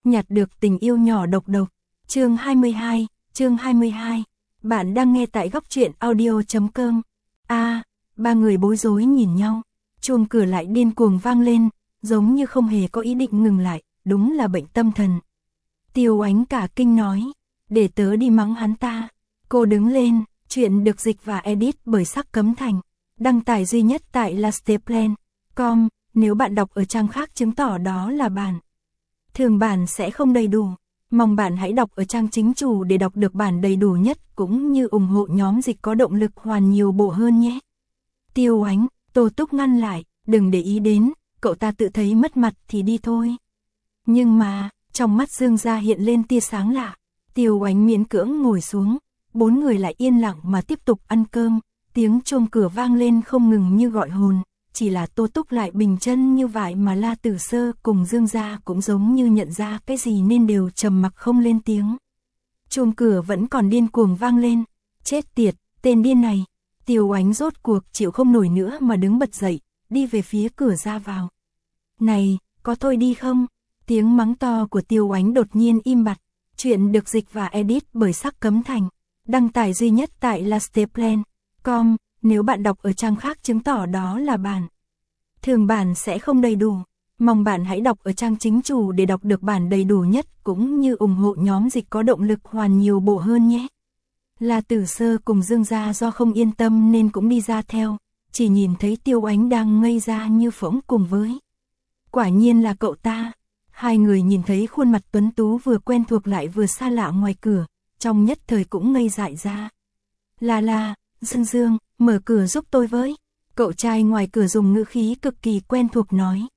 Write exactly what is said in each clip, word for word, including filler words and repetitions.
nhặt được tình yêu nhỏ độc độc. Chương hai mươi hai, chương hai mươi hai. Bạn đang nghe tại góc truyện audio chấm com. A, à, ba người bối rối nhìn nhau. Chuông cửa lại điên cuồng vang lên, giống như không hề có ý định ngừng lại, đúng là bệnh tâm thần. Tiêu Ánh cả kinh nói, để tớ đi mắng hắn ta. Cô đứng lên, chuyện được dịch và edit bởi Sắc Cấm Thành, đăng tải duy nhất tại lasteplan chấm com, nếu bạn đọc ở trang khác chứng tỏ đó là bản thường bản sẽ không đầy đủ. Mong bạn hãy đọc ở trang chính chủ để đọc được bản đầy đủ nhất cũng như ủng hộ nhóm dịch có động lực hoàn nhiều bộ hơn nhé. Tiêu Ánh, Tô Túc ngăn lại, đừng để ý đến, cậu ta tự thấy mất mặt thì đi thôi. Nhưng mà, trong mắt Dương Gia hiện lên tia sáng lạ. Tiêu Ánh miễn cưỡng ngồi xuống, bốn người lại yên lặng mà tiếp tục ăn cơm, tiếng chuông cửa vang lên không ngừng như gọi hồn, chỉ là Tô Túc lại bình chân như vậy mà La Tử Sơ cùng Dương Gia cũng giống như nhận ra cái gì nên đều trầm mặc không lên tiếng. Chuông cửa vẫn còn điên cuồng vang lên, chết tiệt, tên điên này. Tiêu Ánh rốt cuộc chịu không nổi nữa mà đứng bật dậy, đi về phía cửa ra vào. Này, có thôi đi không? Tiếng mắng to của Tiêu Ánh đột nhiên im bặt. Chuyện được dịch và edit bởi Sắc Cấm Thành, đăng tải duy nhất tại lasteplan chấm com, nếu bạn đọc ở trang khác chứng tỏ đó là bản thường bản sẽ không đầy đủ. Mong bạn hãy đọc ở trang chính chủ để đọc được bản đầy đủ nhất cũng như ủng hộ nhóm dịch có động lực hoàn nhiều bộ hơn nhé. La Tử Sơ cùng Dương Gia do không yên tâm nên cũng đi ra theo, chỉ nhìn thấy Tiêu Ánh đang ngây ra như phỗng cùng với. Quả nhiên là cậu ta. Hai người nhìn thấy khuôn mặt tuấn tú vừa quen thuộc lại vừa xa lạ ngoài cửa, trong nhất thời cũng ngây dại ra. La la, Dương Dương, mở cửa giúp tôi với. Cậu trai ngoài cửa dùng ngữ khí cực kỳ quen thuộc nói.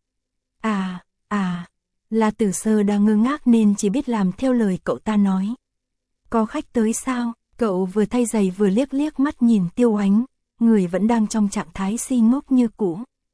À, à, La Tử Sơ đang ngơ ngác nên chỉ biết làm theo lời cậu ta nói. Có khách tới sao? Cậu vừa thay giày vừa liếc liếc mắt nhìn Tiêu Ánh, người vẫn đang trong trạng thái si ngốc như cũ.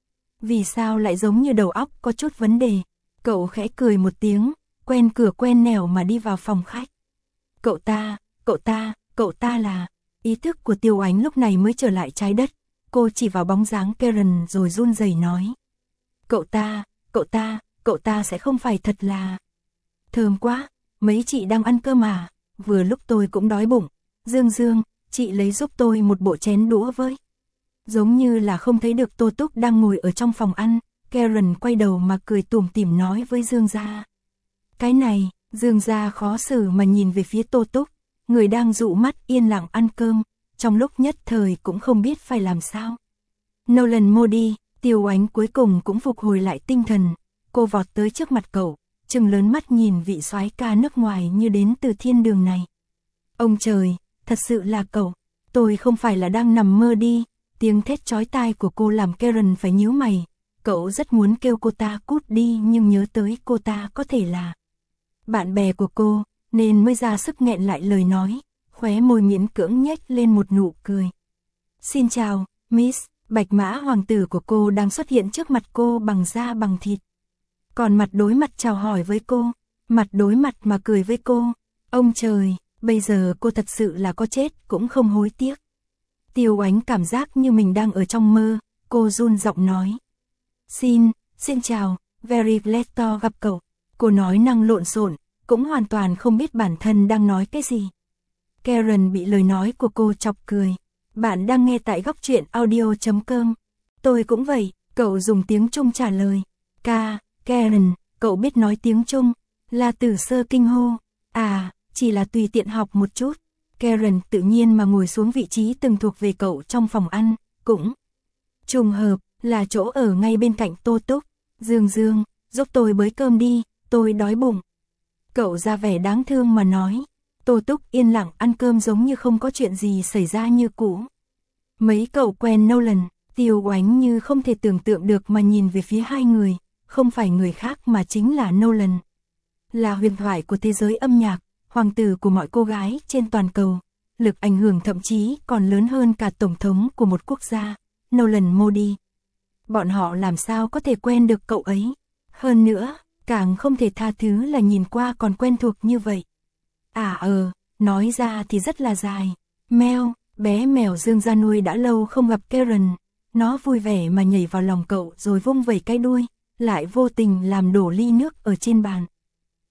Vì sao lại giống như đầu óc có chút vấn đề? Cậu khẽ cười một tiếng, quen cửa quen nẻo mà đi vào phòng khách. Cậu ta, cậu ta, cậu ta là... Ý thức của Tiêu Ánh lúc này mới trở lại trái đất. Cô chỉ vào bóng dáng Karen rồi run rẩy nói. Cậu ta, cậu ta, cậu ta sẽ không phải thật là... Thơm quá, mấy chị đang ăn cơm à? Vừa lúc tôi cũng đói bụng. Dương Dương, chị lấy giúp tôi một bộ chén đũa với. Giống như là không thấy được Tô Túc đang ngồi ở trong phòng ăn, Karen quay đầu mà cười tủm tỉm nói với Dương Gia. Cái này, Dương Gia khó xử mà nhìn về phía Tô Túc, người đang dụ mắt yên lặng ăn cơm, trong lúc nhất thời cũng không biết phải làm sao. Nolan Modi, Tiêu Ánh cuối cùng cũng phục hồi lại tinh thần, cô vọt tới trước mặt cậu, trừng lớn mắt nhìn vị soái ca nước ngoài như đến từ thiên đường này. Ông trời, thật sự là cậu, tôi không phải là đang nằm mơ đi. Tiếng thét chói tai của cô làm Karen phải nhíu mày. Cậu rất muốn kêu cô ta cút đi nhưng nhớ tới cô ta có thể là bạn bè của cô, nên mới ra sức nghẹn lại lời nói, khóe môi miễn cưỡng nhếch lên một nụ cười. Xin chào, Miss, bạch mã hoàng tử của cô đang xuất hiện trước mặt cô bằng da bằng thịt. Còn mặt đối mặt chào hỏi với cô, mặt đối mặt mà cười với cô. Ông trời, bây giờ cô thật sự là có chết cũng không hối tiếc. Tiêu Ánh cảm giác như mình đang ở trong mơ, cô run giọng nói. Xin, xin chào, very glad to gặp cậu. Cô nói năng lộn xộn, cũng hoàn toàn không biết bản thân đang nói cái gì. Karen bị lời nói của cô chọc cười. Bạn đang nghe tại góc truyện audio chấm com. Tôi cũng vậy, cậu dùng tiếng Trung trả lời. Ca, Karen, cậu biết nói tiếng Trung. La Tử Sơ kinh hô. À, chỉ là tùy tiện học một chút. Karen tự nhiên mà ngồi xuống vị trí từng thuộc về cậu trong phòng ăn, cũng trùng hợp là chỗ ở ngay bên cạnh Tô Túc. Dương Dương, giúp tôi bới cơm đi, tôi đói bụng. Cậu ra vẻ đáng thương mà nói. Tô Túc yên lặng ăn cơm giống như không có chuyện gì xảy ra như cũ. Mấy cậu quen Nolan, Tiêu Ánh như không thể tưởng tượng được mà nhìn về phía hai người, không phải người khác mà chính là Nolan. Là huyền thoại của thế giới âm nhạc, hoàng tử của mọi cô gái trên toàn cầu, lực ảnh hưởng thậm chí còn lớn hơn cả tổng thống của một quốc gia, Nolan Modi. Bọn họ làm sao có thể quen được cậu ấy? Hơn nữa, càng không thể tha thứ là nhìn qua còn quen thuộc như vậy. À ờ, nói ra thì rất là dài. Mèo, bé mèo Dương Gia nuôi đã lâu không gặp Karen, nó vui vẻ mà nhảy vào lòng cậu rồi vung vẩy cái đuôi, lại vô tình làm đổ ly nước ở trên bàn.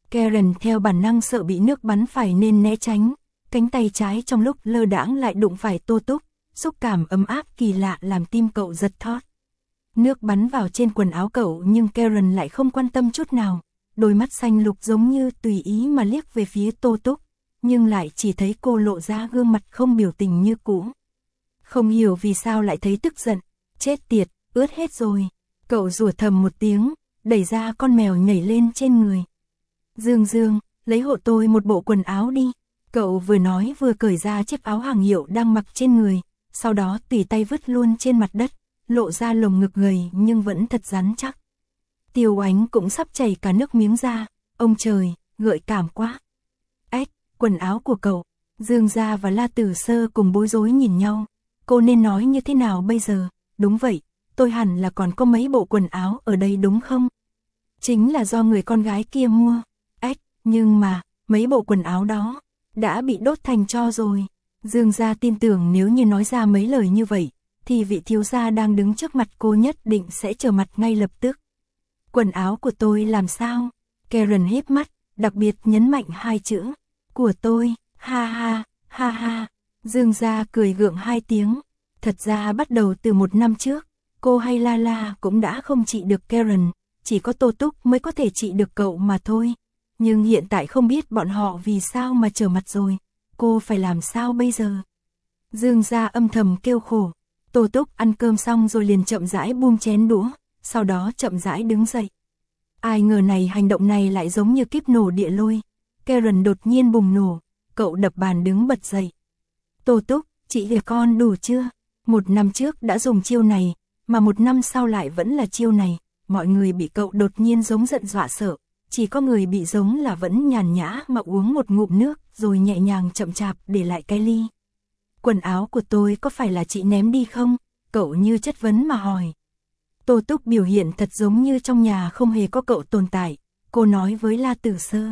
Karen theo bản năng sợ bị nước bắn phải nên né tránh, cánh tay trái trong lúc lơ đãng lại đụng phải Tô Túc, xúc cảm ấm áp kỳ lạ làm tim cậu giật thót. Nước bắn vào trên quần áo cậu nhưng Karen lại không quan tâm chút nào, đôi mắt xanh lục giống như tùy ý mà liếc về phía Tô Túc, nhưng lại chỉ thấy cô lộ ra gương mặt không biểu tình như cũ. Không hiểu vì sao lại thấy tức giận, chết tiệt, ướt hết rồi. Cậu rủa thầm một tiếng, đẩy ra con mèo nhảy lên trên người. Dương Dương, lấy hộ tôi một bộ quần áo đi. Cậu vừa nói vừa cởi ra chiếc áo hàng hiệu đang mặc trên người, sau đó tùy tay vứt luôn trên mặt đất, lộ ra lồng ngực gầy nhưng vẫn thật rắn chắc. Tiêu Ánh cũng sắp chảy cả nước miếng ra, ông trời, gợi cảm quá. Ếch, quần áo của cậu. Dương Gia và La Tử Sơ cùng bối rối nhìn nhau, cô nên nói như thế nào bây giờ? Đúng vậy, tôi hẳn là còn có mấy bộ quần áo ở đây đúng không? Chính là do người con gái kia mua. Ếch, nhưng mà, mấy bộ quần áo đó đã bị đốt thành tro rồi. Dương Gia tin tưởng nếu như nói ra mấy lời như vậy, thì vị thiếu gia đang đứng trước mặt cô nhất định sẽ trở mặt ngay lập tức. Quần áo của tôi làm sao? Karen híp mắt, đặc biệt nhấn mạnh hai chữ. Của tôi, ha ha, ha ha. Dương Gia cười gượng hai tiếng. Thật ra bắt đầu từ một năm trước, cô hay La La cũng đã không trị được Karen, chỉ có Tô Túc mới có thể trị được cậu mà thôi. Nhưng hiện tại không biết bọn họ vì sao mà trở mặt rồi, cô phải làm sao bây giờ? Dương Gia âm thầm kêu khổ. Tô Túc ăn cơm xong rồi liền chậm rãi buông chén đũa, sau đó chậm rãi đứng dậy. Ai ngờ này hành động này lại giống như kiếp nổ địa lôi. Karen đột nhiên bùng nổ, cậu đập bàn đứng bật dậy. Tô Túc, chị gả con đủ chưa? Một năm trước đã dùng chiêu này, mà một năm sau lại vẫn là chiêu này. Mọi người bị cậu đột nhiên giống giận dọa sợ, chỉ có người bị giống là vẫn nhàn nhã mà uống một ngụm nước rồi nhẹ nhàng chậm chạp để lại cái ly. Quần áo của tôi có phải là chị ném đi không? Cậu như chất vấn mà hỏi. Tô Túc biểu hiện thật giống như trong nhà không hề có cậu tồn tại. Cô nói với La Tử Sơ.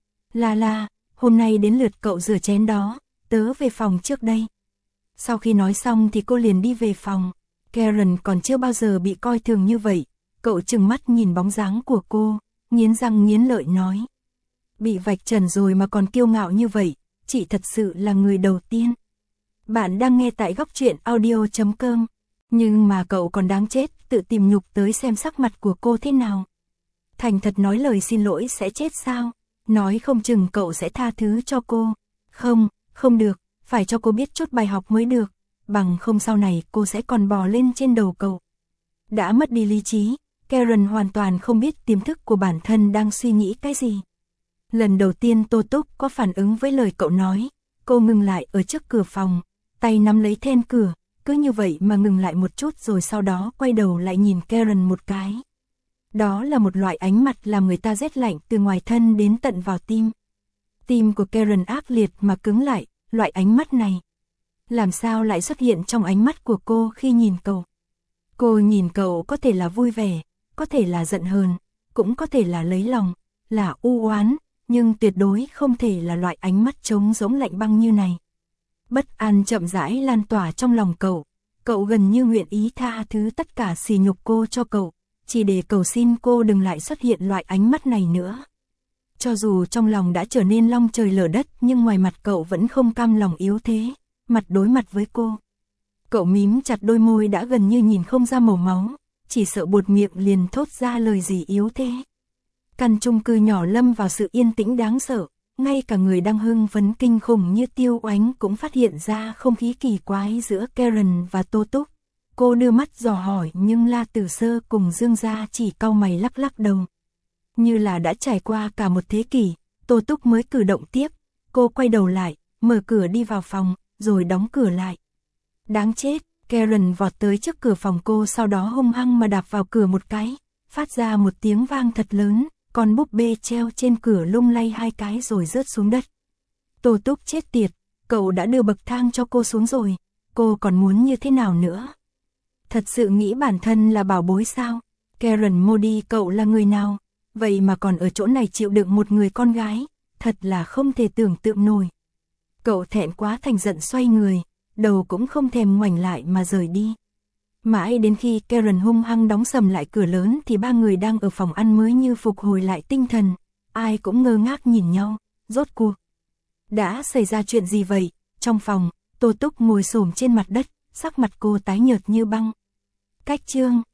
La La, hôm nay đến lượt cậu rửa chén đó, tớ về phòng trước đây. Sau khi nói xong thì cô liền đi về phòng. Karen còn chưa bao giờ bị coi thường như vậy. Cậu trừng mắt nhìn bóng dáng của cô, nghiến răng nghiến lợi nói. Bị vạch trần rồi mà còn kiêu ngạo như vậy, chị thật sự là người đầu tiên. Bạn đang nghe tại góc truyện audio chấm com. Nhưng mà cậu còn đáng chết, tự tìm nhục tới xem sắc mặt của cô thế nào. Thành thật nói lời xin lỗi sẽ chết sao? Nói không chừng cậu sẽ tha thứ cho cô. Không, không được, phải cho cô biết chút bài học mới được. Bằng không sau này cô sẽ còn bò lên trên đầu cậu. Đã mất đi lý trí, Karen hoàn toàn không biết tiềm thức của bản thân đang suy nghĩ cái gì. Lần đầu tiên Tô Túc có phản ứng với lời cậu nói, cô ngừng lại ở trước cửa phòng, tay nắm lấy then cửa, cứ như vậy mà ngừng lại một chút rồi sau đó quay đầu lại nhìn Karen một cái. Đó là một loại ánh mặt làm người ta rét lạnh từ ngoài thân đến tận vào tim. Tim của Karen ác liệt mà cứng lại, loại ánh mắt này. Làm sao lại xuất hiện trong ánh mắt của cô khi nhìn cậu? Cô nhìn cậu có thể là vui vẻ, có thể là giận hờn, cũng có thể là lấy lòng, là u oán, nhưng tuyệt đối không thể là loại ánh mắt trống rỗng lạnh băng như này. Bất an chậm rãi lan tỏa trong lòng cậu, cậu gần như nguyện ý tha thứ tất cả sỉ nhục cô cho cậu, chỉ để cầu xin cô đừng lại xuất hiện loại ánh mắt này nữa. Cho dù trong lòng đã trở nên long trời lở đất nhưng ngoài mặt cậu vẫn không cam lòng yếu thế, mặt đối mặt với cô. Cậu mím chặt đôi môi đã gần như nhìn không ra màu máu, chỉ sợ buột miệng liền thốt ra lời gì yếu thế. Căn chung cư nhỏ lâm vào sự yên tĩnh đáng sợ, ngay cả người đang hưng phấn kinh khủng như Tiêu Oánh cũng phát hiện ra không khí kỳ quái giữa Karen và Tô Túc. Cô đưa mắt dò hỏi nhưng La Tử Sơ cùng Dương Gia chỉ cau mày lắc lắc đầu. Như là đã trải qua cả một thế kỷ, Tô Túc mới cử động tiếp, cô quay đầu lại, mở cửa đi vào phòng, rồi đóng cửa lại. Đáng chết, Karen vọt tới trước cửa phòng cô sau đó hung hăng mà đạp vào cửa một cái, phát ra một tiếng vang thật lớn, con búp bê treo trên cửa lung lay hai cái rồi rớt xuống đất. Tô Túc chết tiệt, cậu đã đưa bậc thang cho cô xuống rồi, cô còn muốn như thế nào nữa? Thật sự nghĩ bản thân là bảo bối sao? Karen Modi, cậu là người nào? Vậy mà còn ở chỗ này chịu đựng một người con gái, thật là không thể tưởng tượng nổi. Cậu thẹn quá thành giận xoay người, đầu cũng không thèm ngoảnh lại mà rời đi. Mãi đến khi Karen hung hăng đóng sầm lại cửa lớn thì ba người đang ở phòng ăn mới như phục hồi lại tinh thần. ai cũng ngơ ngác nhìn nhau, rốt cuộc. Đã xảy ra chuyện gì vậy? Trong phòng, Tô Túc ngồi xổm trên mặt đất, sắc mặt cô tái nhợt như băng. Cách Trương,